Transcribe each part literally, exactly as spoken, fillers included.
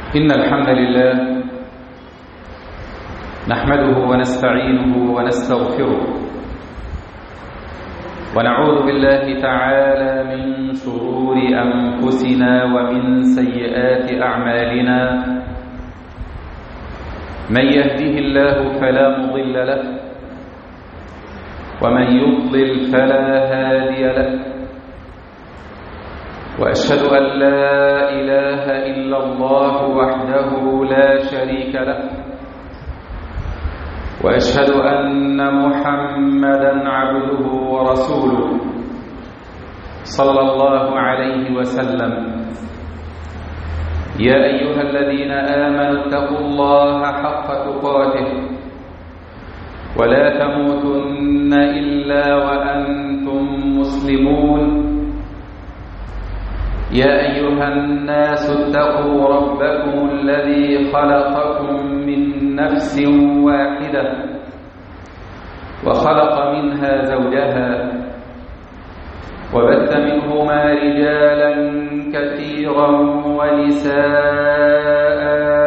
إن الحمد لله نحمده ونستعينه ونستغفره ونعوذ بالله تعالى من شرور أنفسنا ومن سيئات أعمالنا. من يهده الله فلا مضل له ومن يضلل فلا هادي له، وأشهد أن لا إله إلا الله وحده لا شريك له، وأشهد أن محمدًا عبده ورسوله صلى الله عليه وسلم. يا أيها الذين آمنوا اتقوا الله حق تقاته ولا تموتن إلا وأنتم مسلمون. يا أيها الناس اتقوا ربكم الذي خلقكم من نفس واحدة وخلق منها زوجها وبث منهما رجالا كثيرا ونساء،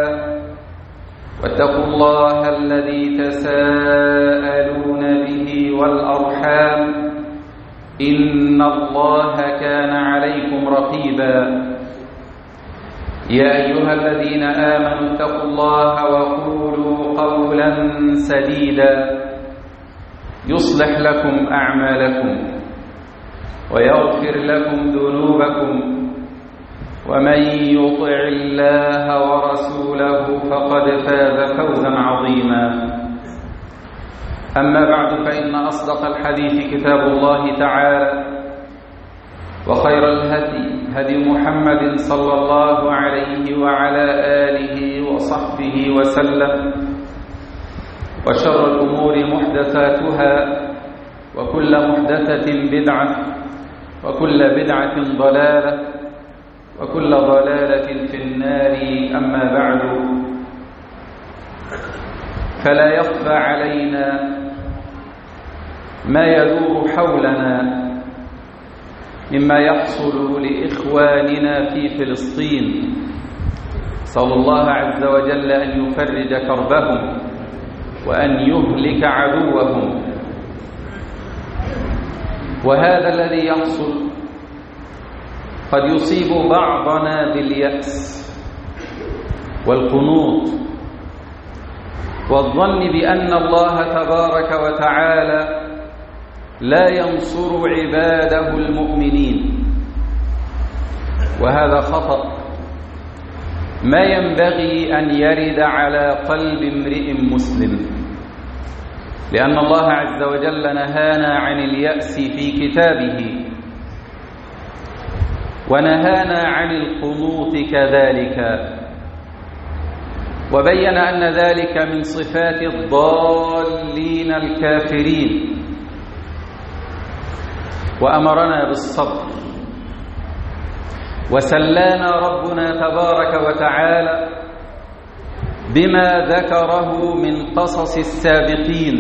واتقوا الله الذي تساءلون به والأرحام إن الله كان عليكم رقيبا. يا أيها الذين آمنوا اتقوا الله وقولوا قولا سديدا يصلح لكم أعمالكم ويغفر لكم ذنوبكم، ومن يطع الله ورسوله فقد فاز فوزا عظيما. أما بعد، فإن أصدق الحديث كتاب الله تعالى، وخير الهدي هدي محمد صلى الله عليه وعلى آله وصحبه وسلم، وشر الأمور محدثاتها، وكل محدثة بدعة، وكل بدعة ضلالة، وكل ضلالة في النار. أما بعد، فلا يخفى علينا ما يدور حولنا مما يحصل لإخواننا في فلسطين. صلى الله عز وجل أن يفرج كربهم وأن يهلك عدوهم. وهذا الذي يحصل قد يصيب بعضنا باليأس والقنوط والظن بأن الله تبارك وتعالى لا ينصر عباده المؤمنين، وهذا خطأ ما ينبغي أن يرد على قلب امرئ مسلم، لأن الله عز وجل نهانا عن اليأس في كتابه، ونهانا عن القنوط كذلك، وبين أن ذلك من صفات الضالين الكافرين، وأمرنا بالصبر. وسلانا ربنا تبارك وتعالى بما ذكره من قصص السابقين،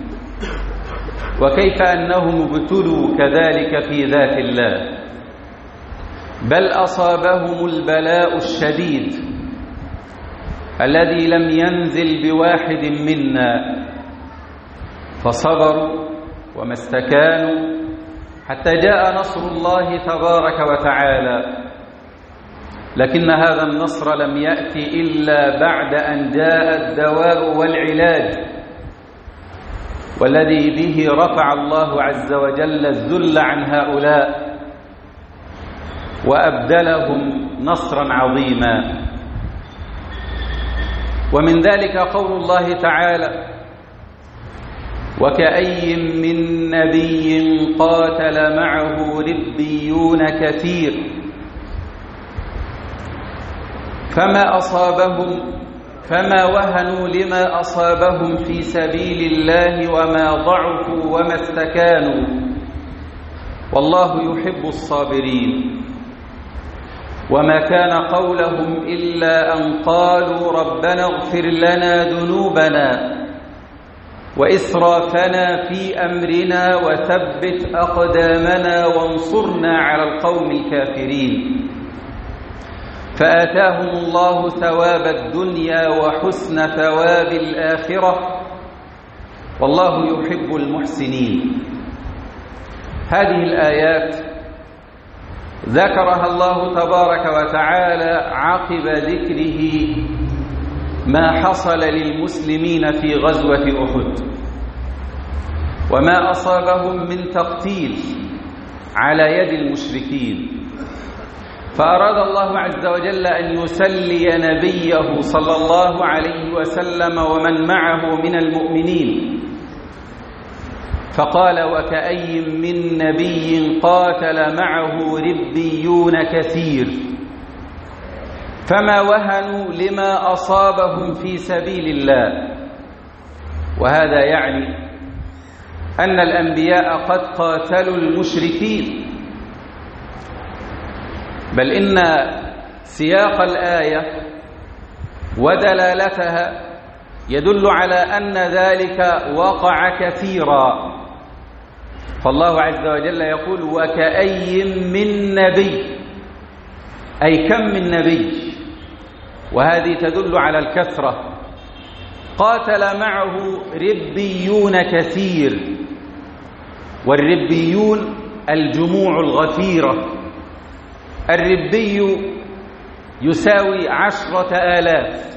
وكيف أنهم ابتلوا كذلك في ذات الله، بل أصابهم البلاء الشديد الذي لم ينزل بواحد منا، فصبروا وما استكانوا حتى جاء نصر الله تبارك وتعالى. لكن هذا النصر لم يأتي إلا بعد أن جاء الدواء والعلاج، والذي به رفع الله عز وجل الذل عن هؤلاء وأبدلهم نصرا عظيما. ومن ذلك قول الله تعالى: وكأي من نبي قاتل معه ربيون كثير فما أصابهم فما وهنوا لما أصابهم في سبيل الله وما ضعفوا وما استكانوا والله يحب الصابرين. وما كان قولهم إلا أن قالوا ربنا اغفر لنا ذنوبنا وإسرافنا في أمرنا وثبت أقدامنا وانصرنا على القوم الكافرين. فآتاهم الله ثواب الدنيا وحسن ثواب الآخرة، والله يحب المحسنين. هذه الآيات ذكرها الله تبارك وتعالى عقب ذكره ما حصل للمسلمين في غزوة أحد وما أصابهم من تقتيل على يد المشركين، فأراد الله عز وجل أن يسلي نبيه صلى الله عليه وسلم ومن معه من المؤمنين، فقال: وكأي من نبي قاتل معه ربيون كثير فما وهنوا لما أصابهم في سبيل الله. وهذا يعني أن الأنبياء قد قاتلوا المشركين، بل إن سياق الآية ودلالتها يدل على أن ذلك وقع كثيرا. فالله عز وجل يقول: وكأي من نبي، أي كم من نبي، وهذه تدل على الكثرة. قاتل معه ربيون كثير، والربيون الجموع الغفيرة. الربي يساوي عشرة آلاف،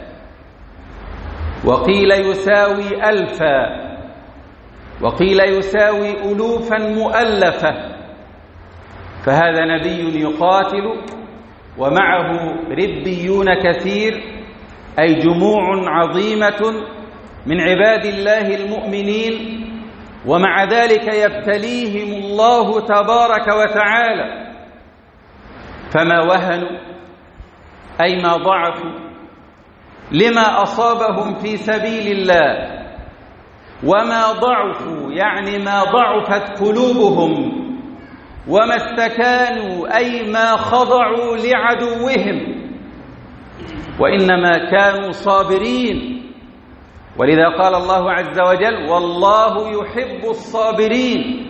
وقيل يساوي ألفا، وقيل يساوي ألوفا مؤلفة. فهذا نبي يقاتل ومعه ربيون كثير، أي جموع عظيمة من عباد الله المؤمنين، ومع ذلك يبتليهم الله تبارك وتعالى، فما وهنوا أي ما ضعفوا لما أصابهم في سبيل الله، وما ضعفوا يعني ما ضعفت قلوبهم، وما استكانوا أي ما خضعوا لعدوهم، وإنما كانوا صابرين. ولذا قال الله عز وجل: والله يحب الصابرين.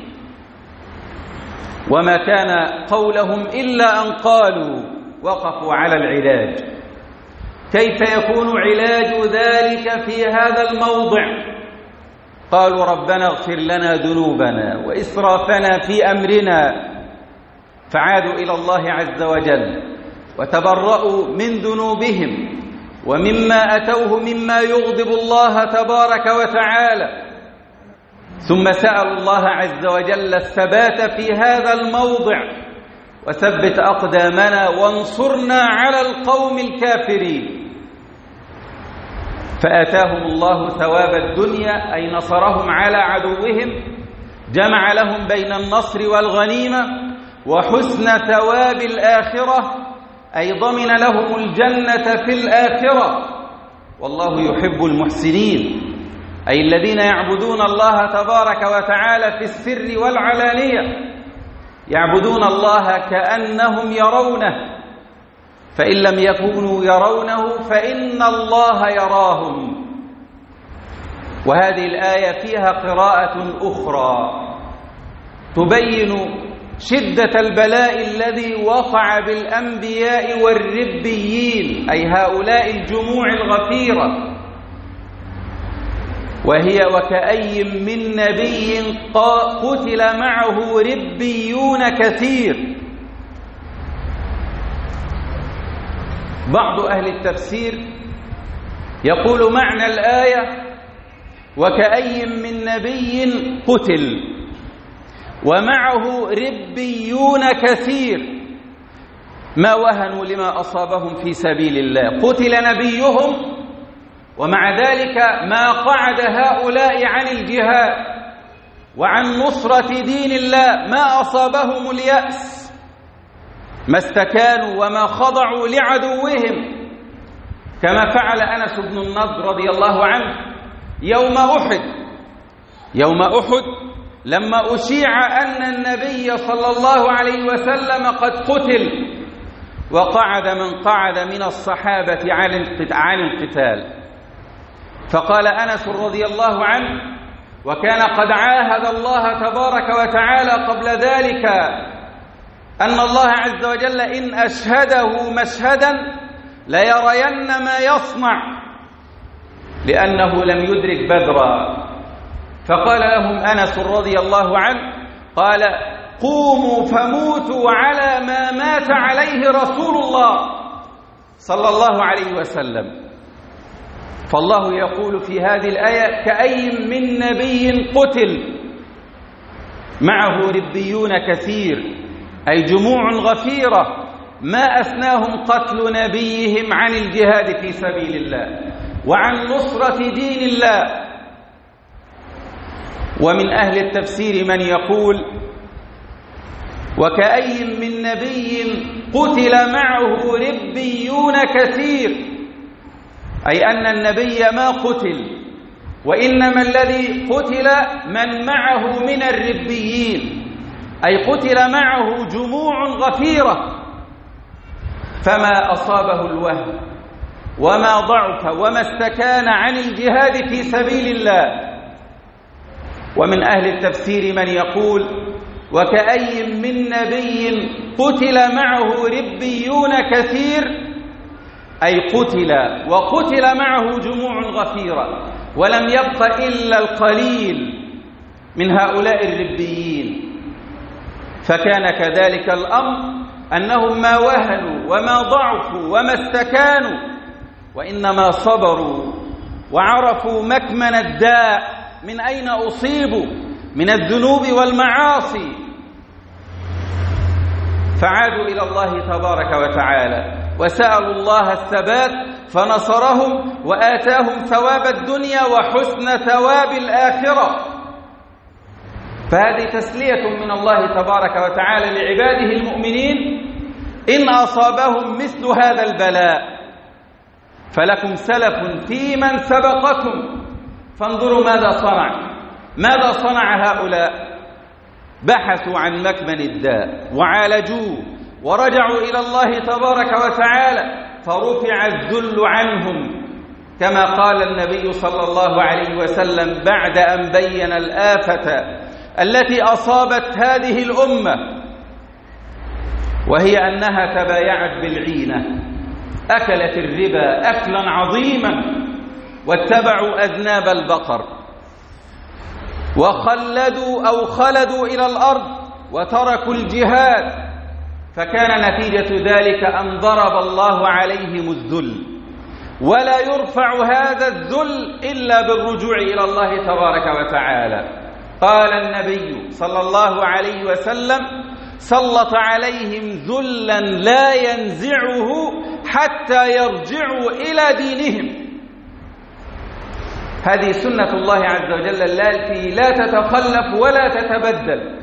وما كان قولهم إلا أن قالوا، وقفوا على العلاج. كيف يكون علاج ذلك في هذا الموضع؟ قالوا: ربنا اغفر لنا ذنوبنا وإسرافنا في أمرنا، فعادوا إلى الله عز وجل وتبرؤوا من ذنوبهم ومما أتوه مما يغضب الله تبارك وتعالى، ثم سألوا الله عز وجل الثبات في هذا الموضع: وثبت أقدامنا وانصرنا على القوم الكافرين. فآتاهم الله ثواب الدنيا، أي نصرهم على عدوهم، جمع لهم بين النصر والغنيمة، وحسن ثواب الآخرة، أي ضمن لهم الجنة في الآخرة. والله يحب المحسنين، أي الذين يعبدون الله تبارك وتعالى في السر والعلانية، يعبدون الله كأنهم يرونه، فإن لم يكونوا يرونه فإن الله يراهم. وهذه الآية فيها قراءة أخرى تبين شدة البلاء الذي وقع بالأنبياء والربيين، أي هؤلاء الجموع الغفيرة، وهي: وكأي من نبي قتل معه ربيون كثير. بعض أهل التفسير يقول معنى الآية: وكأي من نبي قتل ومعه ربيون كثير ما وهنوا لما أصابهم في سبيل الله. قتل نبيهم، ومع ذلك ما قعد هؤلاء عن الجهاد وعن نصرة دين الله، ما أصابهم اليأس، ما استكانوا وما خضعوا لعدوهم، كما فعل أنس بن النضر رضي الله عنه يوم أحد. يوم أحد لما أشيع أن النبي صلى الله عليه وسلم قد قتل، وقعد من قعد من الصحابة عن القتال، فقال أنس رضي الله عنه: وكان قد عاهد الله تبارك وتعالى قبل ذلك أن الله عز وجل إن أشهده مشهدا ليرين ما يصنع، لأنه لم يدرك بدرا. فقال لهم أنس رضي الله عنه قال: قوموا فموتوا على ما مات عليه رسول الله صلى الله عليه وسلم. فالله يقول في هذه الآية: كأي من نبي قتل معه ربيون كثير، أي جموع غفيرة ما أثناهم قتل نبيهم عن الجهاد في سبيل الله وعن نصرة دين الله. ومن أهل التفسير من يقول: وكأي من نبي قتل معه ربيون كثير، أي أن النبي ما قتل، وإنما الذي قتل من معه من الربيين، أي قتل معه جموع غفيرة فما أصابه الوهن وما ضعف وما استكان عن الجهاد في سبيل الله. ومن أهل التفسير من يقول: وكأي من نبي قتل معه ربيون كثير، أي قتل وقتل معه جموع غفيرة ولم يبق إلا القليل من هؤلاء الربيين. فكان كذلك الأمر، أنهم ما وهنوا وما ضعفوا وما استكانوا، وإنما صبروا وعرفوا مكمن الداء من أين أصيبوا من الذنوب والمعاصي، فعادوا إلى الله تبارك وتعالى وسألوا الله الثبات فنصرهم وآتاهم ثواب الدنيا وحسن ثواب الآخرة. فهذه تسلية من الله تبارك وتعالى لعباده المؤمنين إن أصابهم مثل هذا البلاء. فلكم سلف في من سبقكم، فانظروا ماذا صنع ماذا صنع هؤلاء. بحثوا عن مكمن الداء وعالجوه ورجعوا إلى الله تبارك وتعالى فرفع الذل عنهم، كما قال النبي صلى الله عليه وسلم بعد أن بين الآفة التي أصابت هذه الأمة، وهي أنها تبايعت بالعينة، أكلت الربا أكلا عظيما واتبعوا أذناب البقر وخلدوا أو خلدوا إلى الأرض وتركوا الجهاد، فكان نتيجة ذلك أن ضرب الله عليهم الذل، ولا يرفع هذا الذل إلا بالرجوع إلى الله تبارك وتعالى. قال النبي صلى الله عليه وسلم: سلط عليهم ذلا لا ينزعه حتى يرجعوا إلى دينهم. هذه سنة الله عز وجل التي لا تتخلف ولا تتبدل.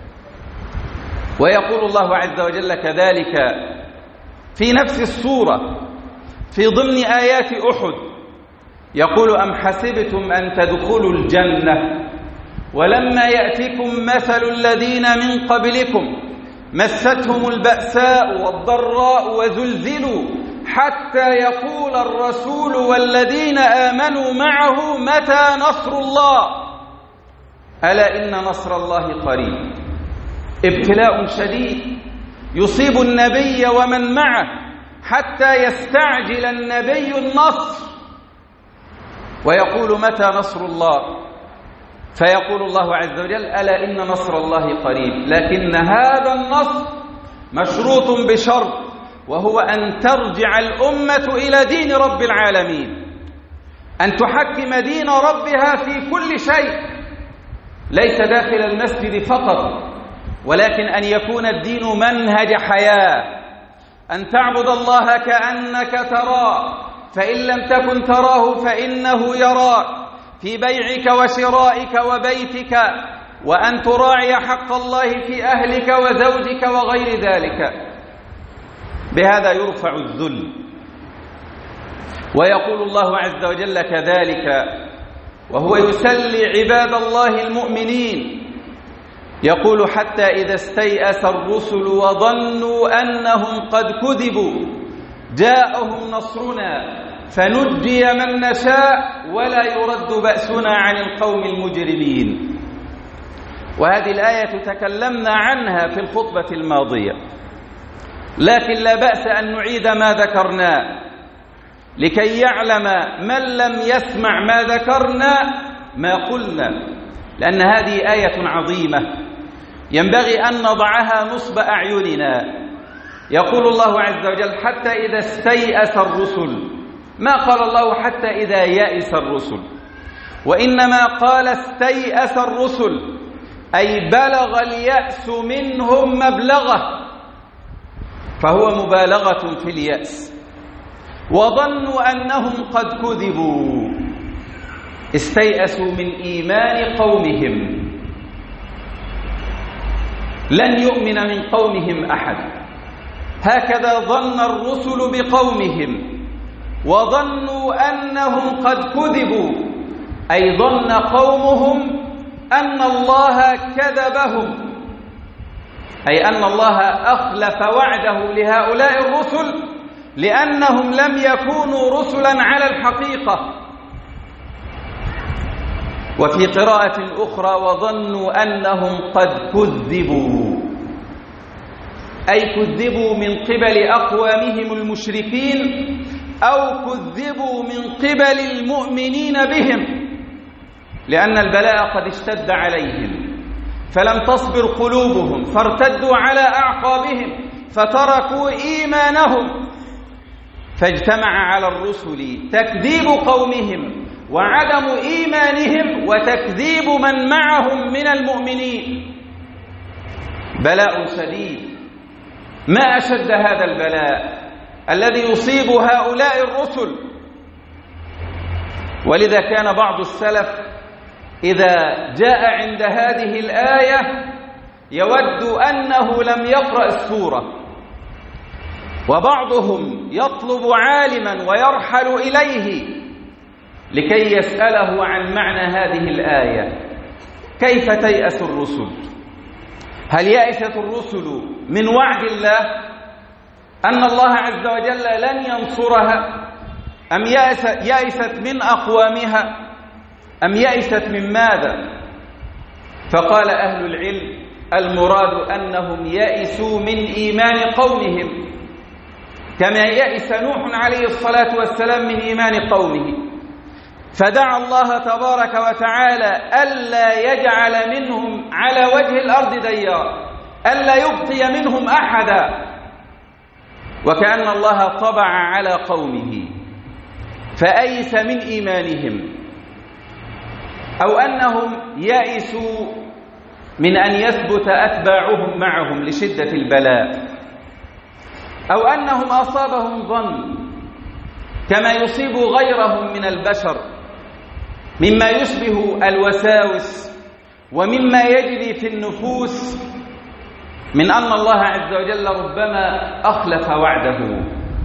ويقول الله عز وجل كذلك في نفس السورة في ضمن آيات أحد، يقول: أم حسبتم أن تدخلوا الجنة ولما يأتكم مثل الذين من قبلكم مستهم البأساء والضراء وزلزلوا حتى يقول الرسول والذين آمنوا معه متى نصر الله ألا إن نصر الله قريب. ابتلاء شديد يصيب النبي ومن معه حتى يستعجل النبي النصر ويقول متى نصر الله، فيقول الله عز وجل: ألا إن نصر الله قريب. لكن هذا النصر مشروط بشرط، وهو أن ترجع الأمة إلى دين رب العالمين، أن تحكم دين ربها في كل شيء، ليس داخل المسجد فقط، ولكن أن يكون الدين منهج حياة، أن تعبد الله كأنك تراه، فإن لم تكن تراه فإنه يراك، في بيعك وشرائك وبيتك، وأن تراعي حق الله في أهلك وزوجك وغير ذلك. بهذا يرفع الذل. ويقول الله عز وجل كذلك وهو يسلي عباد الله المؤمنين، يقول: حتى إذا استيأس الرسل وظنوا أنهم قد كذبوا جاءهم نصرنا فنجي من نشاء ولا يرد بأسنا عن القوم المجرمين. وهذه الآية تكلمنا عنها في الخطبة الماضية، لكن لا بأس أن نعيد ما ذكرناه لكي يعلم من لم يسمع ما ذكرنا ما قلنا، لأن هذه آية عظيمة ينبغي أن نضعها نصب أعيننا. يقول الله عز وجل: حتى إذا استيأس الرسل، ما قال الله حتى إذا يأس الرسل، وإنما قال استيأس الرسل، أي بلغ اليأس منهم مبلغه، فهو مبالغة في اليأس. وظنوا أنهم قد كذبوا، استيأسوا من إيمان قومهم، لن يؤمن من قومهم أحد. هكذا ظن الرسل بقومهم، وظنوا أنهم قد كذبوا، أي ظن قومهم أن الله كذبهم، أي أن الله أخلف وعده لهؤلاء الرسل لأنهم لم يكونوا رسلا على الحقيقة. وفي قراءة أخرى: وظنوا أنهم قد كذبوا، أي كذبوا من قبل أقوامهم المشركين، أو كذبوا من قبل المؤمنين بهم، لأن البلاء قد اشتد عليهم فلم تصبر قلوبهم، فارتدوا على أعقابهم فتركوا إيمانهم، فاجتمع على الرسل تكذيب قومهم وعدم إيمانهم وتكذيب من معهم من المؤمنين. بلاء شديد، ما أشد هذا البلاء الذي يصيب هؤلاء الرسل. ولذا كان بعض السلف إذا جاء عند هذه الآية يود أنه لم يقرأ السورة، وبعضهم يطلب عالما ويرحل إليه لكي يسأله عن معنى هذه الآية. كيف تيأس الرسل؟ هل يأست الرسل من وعد الله أن الله عز وجل لن ينصرها، أم يأست من أقوامها، أم يأست من ماذا؟ فقال أهل العلم: المراد أنهم يأسوا من إيمان قومهم، كما يأس نوح عليه الصلاة والسلام من إيمان قومه، فدعا الله تبارك وتعالى ألا يجعل منهم على وجه الأرض ديار، ألا يبقي منهم أحدا، وكأن الله طبع على قومه فأيس من إيمانهم، أو أنهم يأسوا من أن يثبت أتباعهم معهم لشدة البلاء، أو أنهم أصابهم ظن كما يصيب غيرهم من البشر مما يشبه الوساوس ومما يجري في النفوس من أن الله عز وجل ربما أخلف وعده.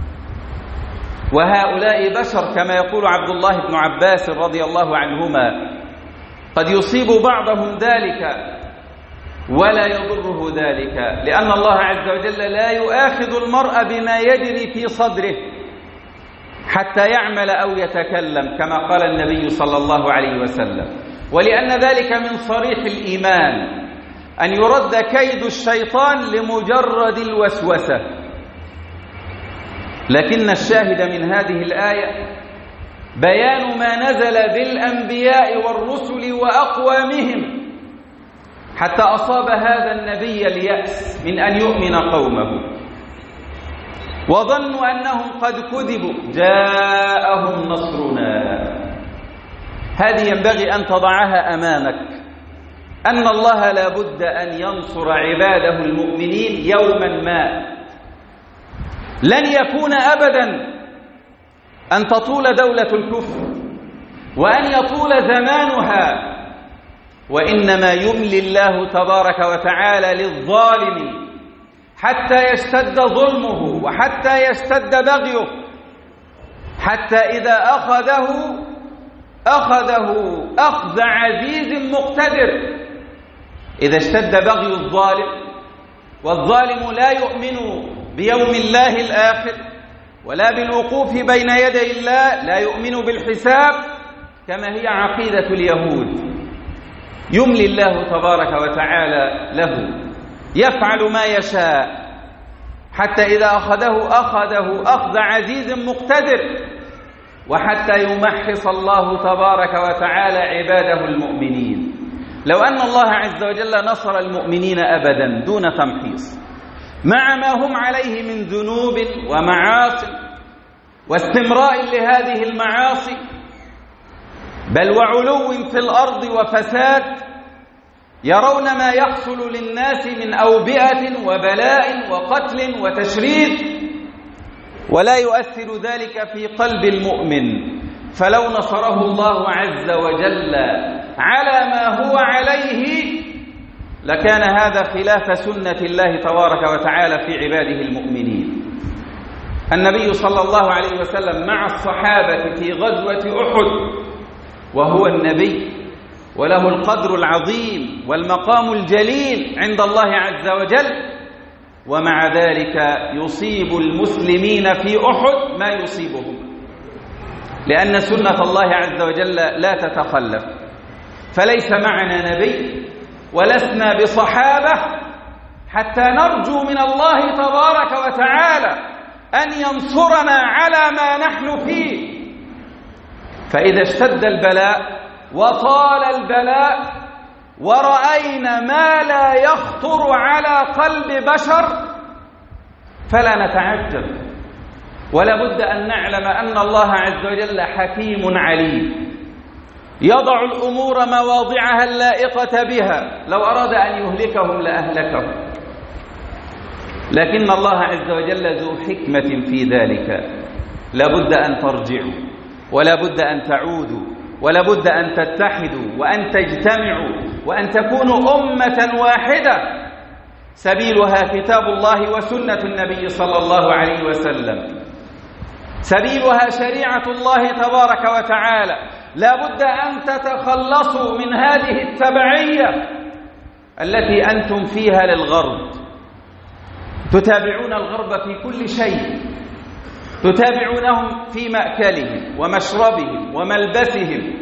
وهؤلاء بشر كما يقول عبد الله بن عباس رضي الله عنهما: قد يصيب بعضهم ذلك ولا يضره ذلك، لأن الله عز وجل لا يؤاخذ المرء بما يجري في صدره حتى يعمل أو يتكلم، كما قال النبي صلى الله عليه وسلم. ولأن ذلك من صريح الإيمان أن يرد كيد الشيطان لمجرد الوسوسة. لكن الشاهد من هذه الآية بيان ما نزل بالأنبياء والرسل وأقوامهم حتى أصاب هذا النبي اليأس من أن يؤمن قومه، وظنوا أنهم قد كذبوا، جاءهم نصرنا. هذه ينبغي أن تضعها أمامك، أن الله لا بد أن ينصر عباده المؤمنين يوما ما. لن يكون أبدا أن تطول دولة الكفر وأن يطول زمانها، وإنما يملي الله تبارك وتعالى للظالم حتى يشتد ظلمه وحتى يشتد بغيه، حتى إذا أخذه أخذه أخذ عزيز مقتدر. إذا اشتد بغي الظالم، والظالم لا يؤمن بيوم الله الآخر ولا بالوقوف بين يدي الله، لا يؤمن بالحساب كما هي عقيدة اليهود، يملي الله تبارك وتعالى له، يفعل ما يشاء، حتى إذا أخذه أخذه أخذ عزيز مقتدر. وحتى يمحص الله تبارك وتعالى عباده المؤمنين. لو أن الله عز وجل نصر المؤمنين أبدا دون تمحيص مع ما هم عليه من ذنوب ومعاصي واستمراء لهذه المعاصي، بل وعلو في الأرض وفساد، يرون ما يحصل للناس من أوبئة وبلاء وقتل وتشريد، ولا يؤثر ذلك في قلب المؤمن. فلو نصره الله عز وجل على ما هو عليه لكان هذا خلاف سنة الله تبارك وتعالى في عباده المؤمنين. النبي صلى الله عليه وسلم مع الصحابة في غزوة أحد وهو النبي وله القدر العظيم والمقام الجليل عند الله عز وجل، ومع ذلك يصيب المسلمين في أحد ما يصيبهم، لأن سنة الله عز وجل لا تتخلف. فليس معنا نبي ولسنا بصحابة حتى نرجو من الله تبارك وتعالى أن ينصرنا على ما نحن فيه. فإذا اشتد البلاء وطال البلاء ورأينا ما لا يخطر على قلب بشر فلا نتعجب، ولا بد أن نعلم أن الله عز وجل حكيم عليم يضع الأمور مواضعها اللائقة بها، لو أراد أن يهلكهم لأهلكهم، لكن الله عز وجل ذو حكمة في ذلك. لا بد أن ترجعوا، ولا بد أن تعودوا، ولا بد أن تتحدوا وأن تجتمعوا وأن تكونوا أمة واحدة سبيلها كتاب الله وسنة النبي صلى الله عليه وسلم، سبيلها شريعة الله تبارك وتعالى. لا بد أن تتخلصوا من هذه التبعية التي أنتم فيها للغرب، تتابعون الغرب في كل شيء، تتابعونهم في مأكلهم ومشربهم وملبسهم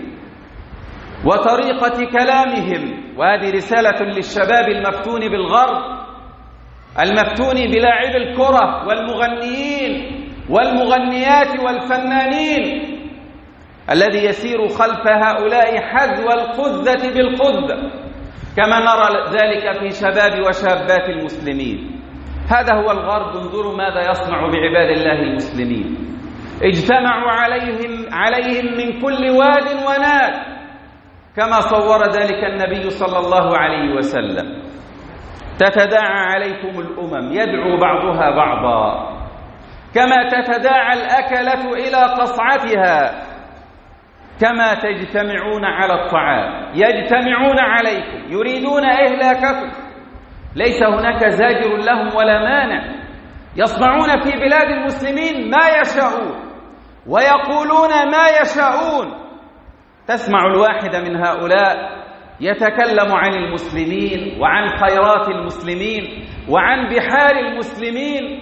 وطريقة كلامهم. وهذه رسالة للشباب المفتون بالغرب، المفتون بلاعب الكرة والمغنيين والمغنيات والفنانين، الذي يسير خلف هؤلاء حذو القذة بالقذة، كما نرى ذلك في شباب وشابات المسلمين. هذا هو الغرب. انظروا ماذا يصنع بعباد الله المسلمين، اجتمعوا عليهم عليهم من كل واد وناد، كما صور ذلك النبي صلى الله عليه وسلم. تتداعى عليكم الأمم يدعو بعضها بعضا، كما تتداعى الأكلة إلى قصعتها، كما تجتمعون على الطعام يجتمعون عليكم يريدون إهلاككم. ليس هناك زاجر لهم ولا مانع، يصنعون في بلاد المسلمين ما يشاءون ويقولون ما يشاءون. تسمع الواحد من هؤلاء يتكلم عن المسلمين وعن خيرات المسلمين وعن بحار المسلمين،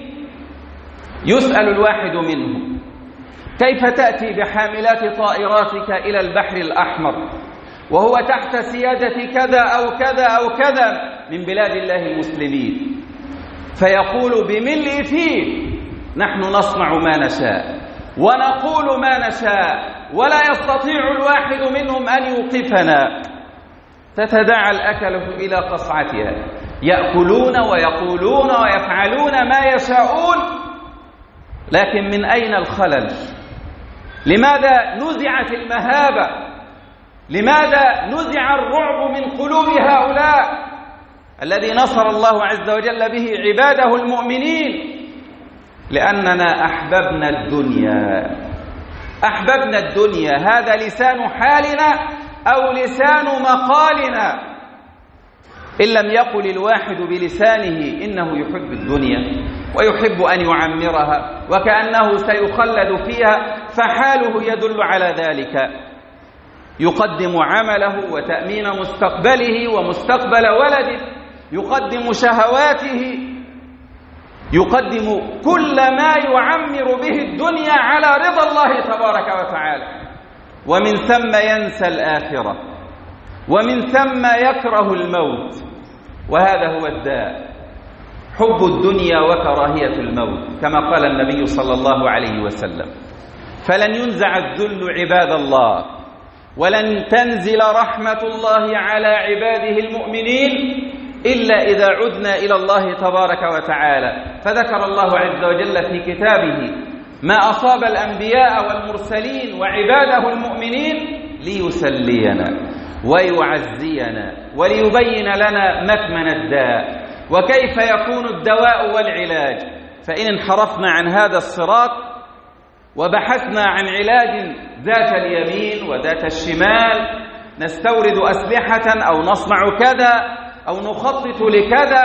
يسأل الواحد منهم: كيف تأتي بحاملات طائراتك إلى البحر الأحمر وهو تحت سيادة كذا أو كذا أو كذا من بلاد الله المسلمين؟ فيقول بملء فيه: نحن نصنع ما نشاء ونقول ما نشاء ولا يستطيع الواحد منهم أن يوقفنا. تتداعى الأكلة إلى قصعتها، يأكلون ويقولون ويفعلون ما يشاءون، لكن من أين الخلل؟ لماذا نزعت المهابة؟ لماذا نزع الرعب من قلوب هؤلاء الذي نصر الله عز وجل به عباده المؤمنين؟ لأننا أحببنا الدنيا، أحببنا الدنيا. هذا لسان حالنا أو لسان مقالنا. إن لم يقل الواحد بلسانه إنه يحب الدنيا ويحب أن يعمرها وكأنه سيخلد فيها، فحاله يدل على ذلك. يقدم عمله وتأمين مستقبله ومستقبل ولده، يقدم شهواته، يقدم كل ما يعمر به الدنيا على رضا الله تبارك وتعالى، ومن ثم ينسى الآخرة، ومن ثم يكره الموت. وهذا هو الداء، حب الدنيا وكراهية الموت، كما قال النبي صلى الله عليه وسلم: فلن ينزع الذل عباد الله، ولن تنزل رحمة الله على عباده المؤمنين إلا إذا عدنا إلى الله تبارك وتعالى. فذكر الله عز وجل في كتابه ما أصاب الأنبياء والمرسلين وعباده المؤمنين ليسلينا ويعزينا وليبين لنا مكمن الداء وكيف يكون الدواء والعلاج. فإن انحرفنا عن هذا الصراط وبحثنا عن علاج ذات اليمين وذات الشمال، نستورد أسلحة أو نصنع كذا أو نخطط لكذا،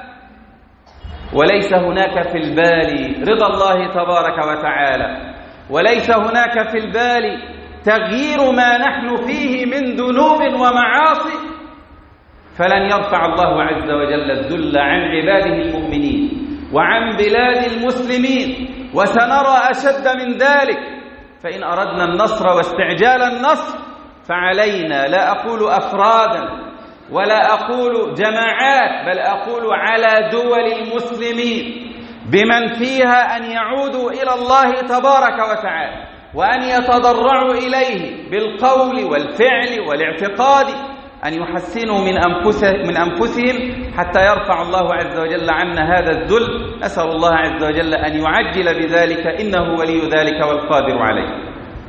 وليس هناك في البال رضا الله تبارك وتعالى، وليس هناك في البال تغيير ما نحن فيه من ذنوب ومعاصي، فلن يرفع الله عز وجل الذل عن عباده المؤمنين وعن بلاد المسلمين. وسنرى أشد من ذلك. فإن أردنا النصر واستعجال النصر فعلينا، لا أقول أفرادا ولا أقول جماعات، بل أقول على دول المسلمين بمن فيها أن يعودوا إلى الله تبارك وتعالى وأن يتضرعوا إليه بالقول والفعل والاعتقاد، أن يحسنوا من أنفسهم, من أنفسهم حتى يرفع الله عز وجل عنا هذا الذل. أسأل الله عز وجل أن يعجل بذلك، إنه ولي ذلك والقادر عليه.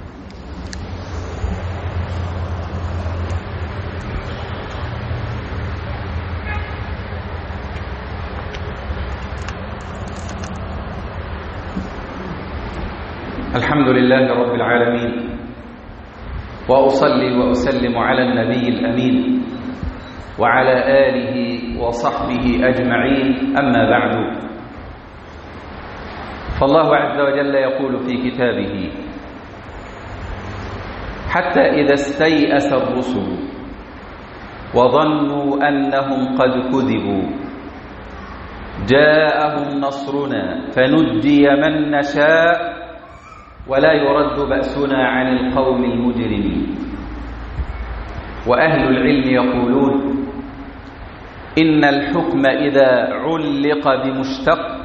الحمد لله رب العالمين، وأصلي وأسلم على النبي الأمين وعلى آله وصحبه أجمعين، أما بعد. فالله عز وجل يقول في كتابه: حتى إذا استيأس الرسل وظنوا أنهم قد كذبوا جاءهم نصرنا فنجي من نشاء ولا يرد بأسنا عن القوم المجرمين. وأهل العلم يقولون: إن الحكم إذا علق بمشتق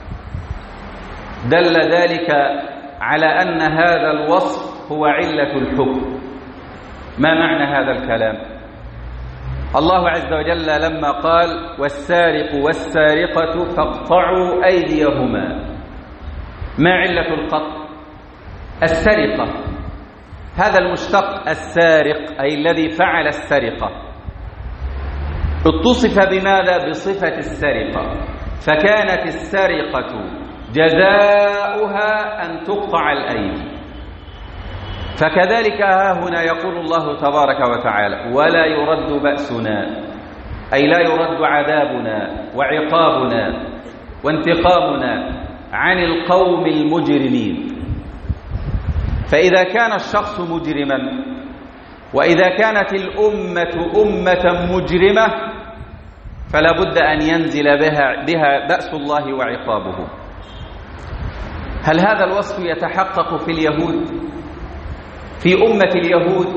دل ذلك على أن هذا الوصف هو علة الحكم. ما معنى هذا الكلام؟ الله عز وجل لما قال: والسارق والسارقة فاقطعوا أيديهما، ما علة القطع؟ السرقة. هذا المشتق السارق أي الذي فعل السرقة اتصف بماذا؟ بصفة السرقة، فكانت السرقة جزاؤها أن تقطع الأيدي. فكذلك ها هنا يقول الله تبارك وتعالى: ولا يرد بأسنا، أي لا يرد عذابنا وعقابنا وانتقامنا عن القوم المجرمين. فإذا كان الشخص مجرما وإذا كانت الأمة أمة مجرمة فلا بد أن ينزل بها, بها بأس الله وعقابه. هل هذا الوصف يتحقق في اليهود، في أمة اليهود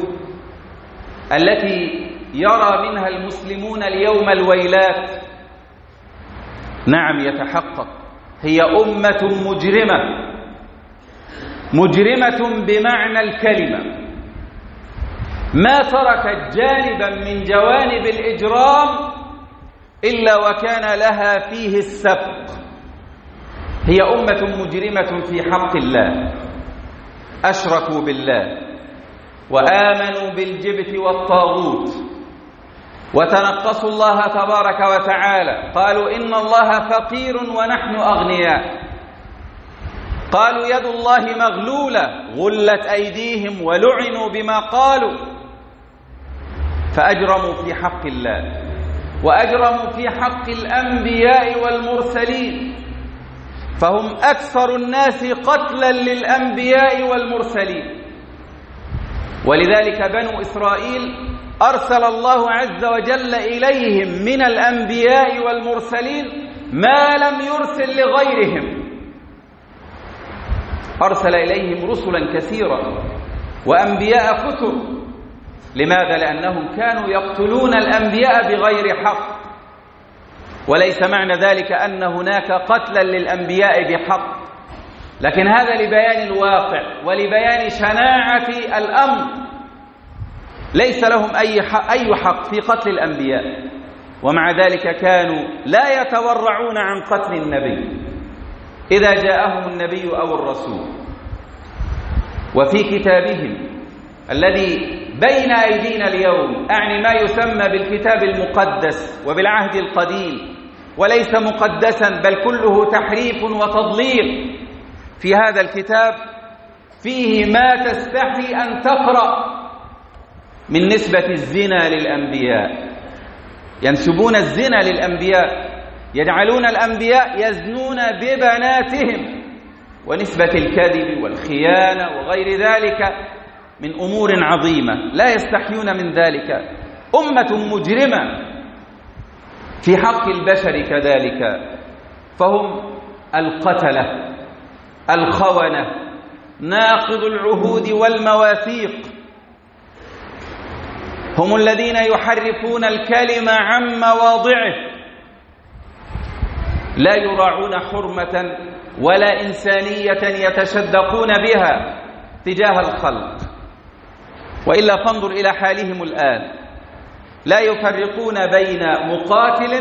التي يرى منها المسلمون اليوم الويلات؟ نعم يتحقق. هي أمة مجرمة، مجرمة بمعنى الكلمة، ما تركت جانبا من جوانب الإجرام إلا وكان لها فيه السبق. هي أمة مجرمة في حق الله، أشركوا بالله وآمنوا بالجبت والطاغوت وتنقصوا الله تبارك وتعالى، قالوا إن الله فقير ونحن أغنياء، قالوا يد الله مغلولة غلت أيديهم ولعنوا بما قالوا. فأجرموا في حق الله وأجرموا في حق الأنبياء والمرسلين، فهم أكثر الناس قتلا للأنبياء والمرسلين. ولذلك بنو إسرائيل أرسل الله عز وجل إليهم من الأنبياء والمرسلين ما لم يرسل لغيرهم، أرسل إليهم رسلا كثيرا وأنبياء كثر. لماذا؟ لأنهم كانوا يقتلون الأنبياء بغير حق. وليس معنى ذلك أن هناك قتلا للأنبياء بحق، لكن هذا لبيان الواقع ولبيان شناعة الأمر. ليس لهم أي حق, أي حق في قتل الأنبياء، ومع ذلك كانوا لا يتورعون عن قتل النبي إذا جاءهم النبي أو الرسول. وفي كتابهم الذي بين أيدينا اليوم، أعني ما يسمى بالكتاب المقدس وبالعهد القديم، وليس مقدسا بل كله تحريف وتضليل، في هذا الكتاب فيه ما تستحي أن تقرأ من نسبة الزنا للأنبياء. ينسبون الزنا للأنبياء، يجعلون الأنبياء يزنون ببناتهم، ونسبة الكذب والخيانة وغير ذلك من أمور عظيمة لا يستحيون من ذلك. أمة مجرمة في حق البشر كذلك، فهم القتلة الخونة ناقض العهود والمواثيق، هم الذين يحرفون الكلمة عن مواضعه، لا يراعون حرمة ولا إنسانية يتشدقون بها تجاه الخلق. وإلا فانظر إلى حالهم الآن، لا يفرقون بين مقاتل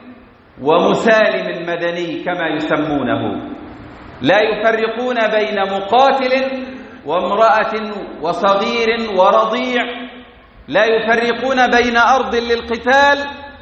ومسالم مدني كما يسمونه، لا يفرقون بين مقاتل وامرأة وصغير ورضيع، لا يفرقون بين أرض للقتال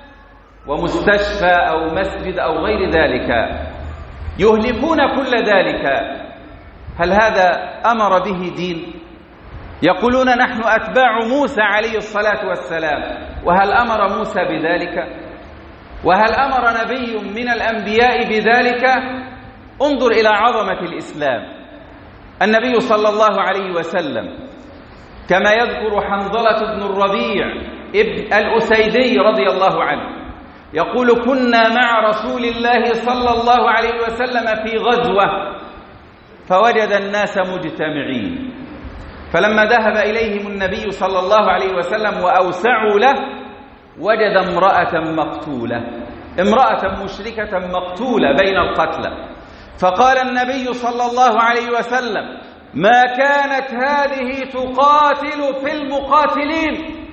ومستشفى أو مسجد أو غير ذلك، يهلكون كل ذلك. هل هذا أمر به دين؟ يقولون نحن أتباع موسى عليه الصلاة والسلام، وهل أمر موسى بذلك؟ وهل أمر نبي من الأنبياء بذلك؟ انظر إلى عظمة الإسلام. النبي صلى الله عليه وسلم كما يذكر حنظلة بن الربيع ابن الأسيدي رضي الله عنه يقول: كنا مع رسول الله صلى الله عليه وسلم في غزوة فوجد الناس مجتمعين، فلما ذهب إليهم النبي صلى الله عليه وسلم وأوسعوا له وجد امرأة مقتولة، امرأة مشركة مقتولة بين القتلى، فقال النبي صلى الله عليه وسلم: ما كانت هذه تقاتل في المقاتلين.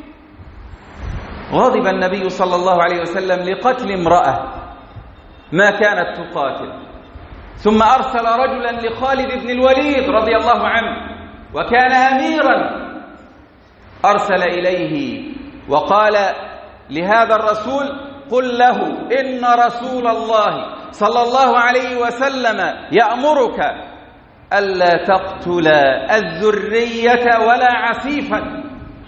غضب النبي صلى الله عليه وسلم لقتل امرأة ما كانت تقاتل، ثم أرسل رجلا لخالد بن الوليد رضي الله عنه وكان أميرا، أرسل إليه وقال لهذا الرسول: قل له إن رسول الله صلى الله عليه وسلم يأمرك ألا تقتل الذرية ولا عفيفا.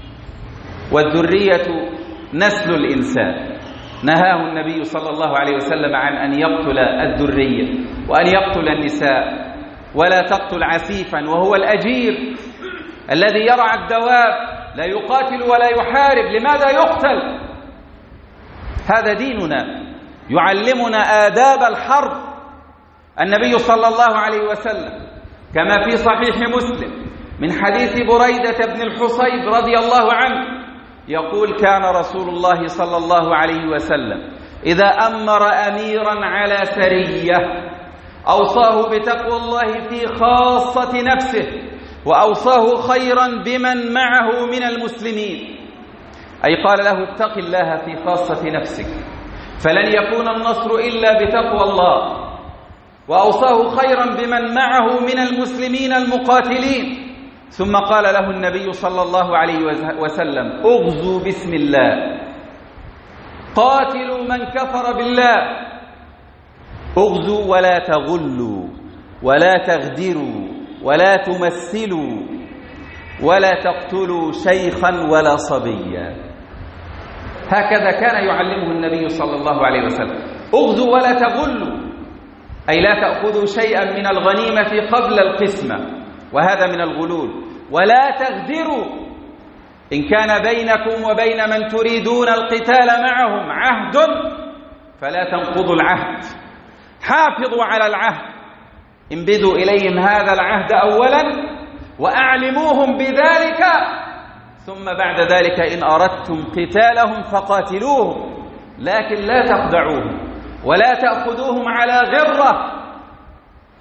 والذرية نسل الإنسان، نهاه النبي صلى الله عليه وسلم عن أن يقتل الذرية وأن يقتل النساء، ولا تقتل عفيفا وهو الأجير الذي يرعى الدواب، لا يقاتل ولا يحارب. لماذا يقتل؟ هذا ديننا يعلمنا آداب الحرب. النبي صلى الله عليه وسلم كما في صحيح مسلم من حديث بريدة بن الحصيب رضي الله عنه يقول: كان رسول الله صلى الله عليه وسلم إذا أمر أميرا على سرية أوصاه بتقوى الله في خاصة نفسه، وأوصاه خيرا بمن معه من المسلمين، أي قال له: اتق الله في خاصة نفسك فلن يكون النصر إلا بتقوى الله، وأوصاه خيرا بمن معه من المسلمين المقاتلين. ثم قال له النبي صلى الله عليه وسلم: اغزوا بسم الله، قاتلوا من كفر بالله، اغزوا ولا تغلوا ولا تغدروا ولا تمثلوا ولا تقتلوا شيخا ولا صبيا. هكذا كان يعلمه النبي صلى الله عليه وسلم: اغزوا ولا تغلوا، أي لا تأخذوا شيئا من الغنيمة قبل القسمة، وهذا من الغلول. ولا تغدروا، إن كان بينكم وبين من تريدون القتال معهم عهد فلا تنقضوا العهد، حافظوا على العهد، انبذوا إليهم هذا العهد أولا وأعلموهم بذلك، ثم بعد ذلك إن أردتم قتالهم فقاتلوهم، لكن لا تخدعوهم ولا تأخذوهم على غرة.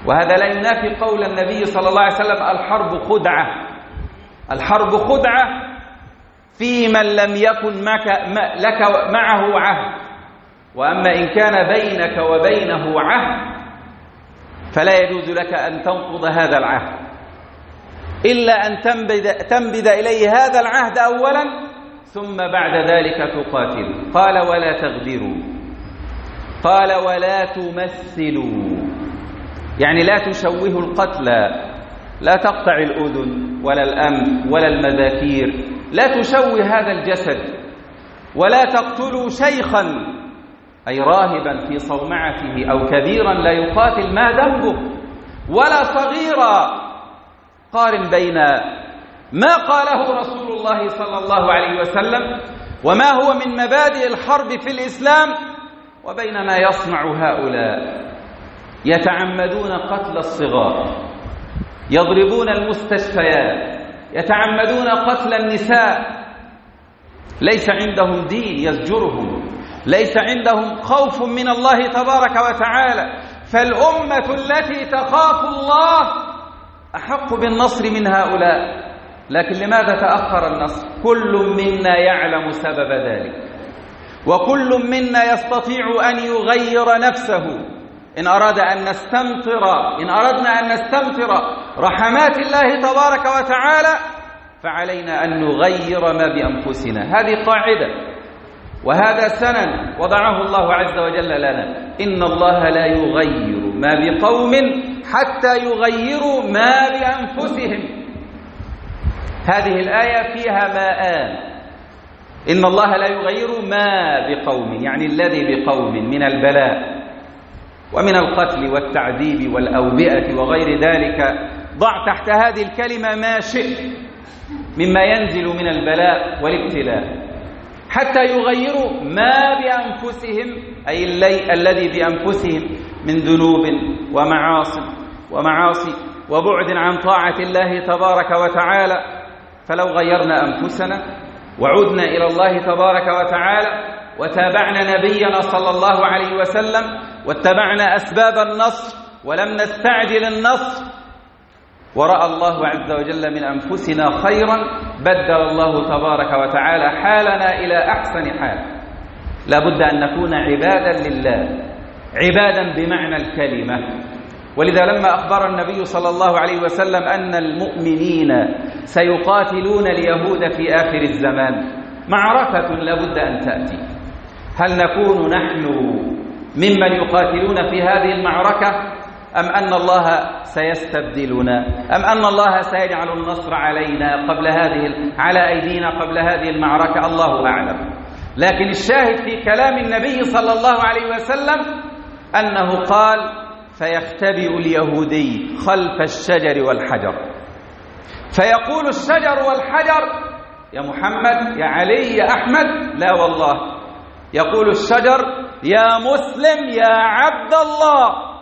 وهذا لا ينافي قول النبي صلى الله عليه وسلم: الحرب خدعة. الحرب خدعة في من لم يكن معك لك معه عهد، وأما إن كان بينك وبينه عهد فلا يجوز لك أن تنقض هذا العهد إلا أن تنبذ, تنبذ إليه هذا العهد أولا، ثم بعد ذلك تقاتل. قال: ولا تغدروا، قال: ولا تمثلوا، يعني لا تشوهوا القتلى، لا تقطع الأذن ولا الأنف ولا المذاكير، لا تشوه هذا الجسد، ولا تقتلوا شيخا أي راهبا في صومعته أو كبيرا لا يقاتل ما ذنبه، ولا صغيرا. قارن بين ما قاله رسول الله صلى الله عليه وسلم وما هو من مبادئ الحرب في الإسلام وبين ما يصنع هؤلاء. يتعمدون قتل الصغار، يضربون المستشفيات، يتعمدون قتل النساء، ليس عندهم دين يزجرهم، ليس عندهم خوف من الله تبارك وتعالى. فالأمة التي تخاف الله أحق بالنصر من هؤلاء. لكن لماذا تأخر النصر؟ كل منا يعلم سبب ذلك، وكل منا يستطيع أن يغير نفسه. إن أراد أن نستمطر إن أردنا أن نستمطر رحمات الله تبارك وتعالى فعلينا أن نغير ما بأنفسنا. هذه قاعدة وهذا سنن وضعه الله عز وجل لنا: إن الله لا يغير ما بقوم حتى يغيروا ما بأنفسهم. هذه الآية فيها ماءان: إن الله لا يغير ما بقوم، يعني الذي بقوم من البلاء ومن القتل والتعذيب والأوبئة وغير ذلك. ضع تحت هذه الكلمة ما شئت مما ينزل من البلاء والابتلاء، حتى يغيروا ما بأنفسهم، أي الذي بأنفسهم من ذنوب ومعاصي ومعاصي وبعد عن طاعة الله تبارك وتعالى. فلو غيرنا أنفسنا وعدنا إلى الله تبارك وتعالى وتابعنا نبينا صلى الله عليه وسلم واتبعنا أسباب النصر ولم نستعجل النصر، ورأى الله عز وجل من أنفسنا خيرا، بدل الله تبارك وتعالى حالنا إلى أحسن حال. لا بد أن نكون عبادا لله، عبادا بمعنى الكلمة. ولذا لما أخبر النبي صلى الله عليه وسلم أن المؤمنين سيقاتلون اليهود في آخر الزمان، معركة لا بد أن تأتي. هل نكون نحن ممن يقاتلون في هذه المعركة، أم أن الله سيستبدلنا، أم أن الله سيجعل النصر علينا قبل هذه على أيدينا قبل هذه المعركة؟ الله أعلم. لكن الشاهد في كلام النبي صلى الله عليه وسلم أنه قال: فيختبئ اليهودي خلف الشجر والحجر، فيقول الشجر والحجر: يا محمد، يا علي، يا أحمد. لا والله، يقول الشجر: يا مسلم، يا عبد الله،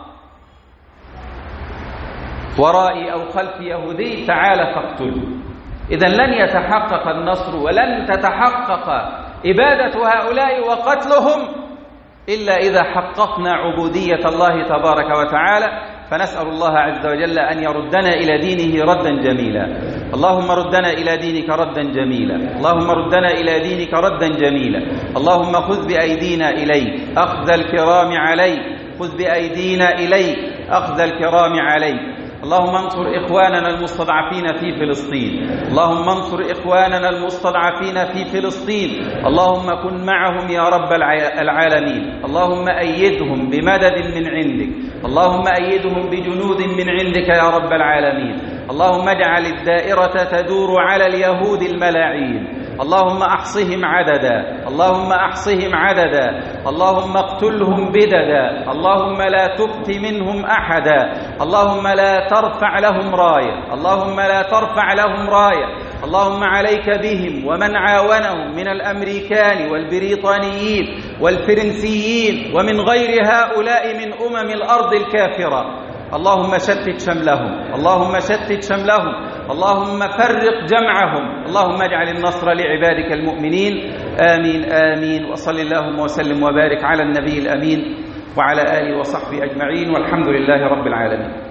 ورائي أو خلف يهودي، تعال فاقتله. إذن لن يتحقق النصر ولن تتحقق إبادة هؤلاء وقتلهم إلا إذا حققنا عبودية الله تبارك وتعالى. فنسأل الله عز وجل أن يردنا إلى دينه ردا جميلا. اللهم ردنا إلى دينك ردا جميلا، اللهم ردنا إلى دينك ردا جميلا. اللهم خذ بأيدينا إليك أخذ الكرام عليك، خذ بأيدينا إليك أخذ الكرام عليك. اللهم انصر إخواننا المستضعفين في فلسطين، اللهم انصر إخواننا المستضعفين في فلسطين، اللهم كن معهم يا رب العالمين. اللهم أيدهم بمدد من عندك، اللهم أيدهم بجنود من عندك يا رب العالمين. اللهم اجعل الدائرة تدور على اليهود الملاعين، اللهم أحصهم عددا، اللهم أحصهم عددا، اللهم اقتلهم بددا، اللهم لا تبق منهم أحدا، اللهم لا ترفع لهم راية، اللهم لا ترفع لهم راية. اللهم عليك بهم ومن عاونهم من الأمريكان والبريطانيين والفرنسيين ومن غير هؤلاء من أمم الأرض الكافرة. اللهم شتت شملهم، اللهم شتت شملهم، اللهم فرق جمعهم، اللهم اجعل النصر لعبادك المؤمنين. آمين آمين. وصل اللهم وسلم وبارك على النبي الأمين وعلى آله وصحبه أجمعين، والحمد لله رب العالمين.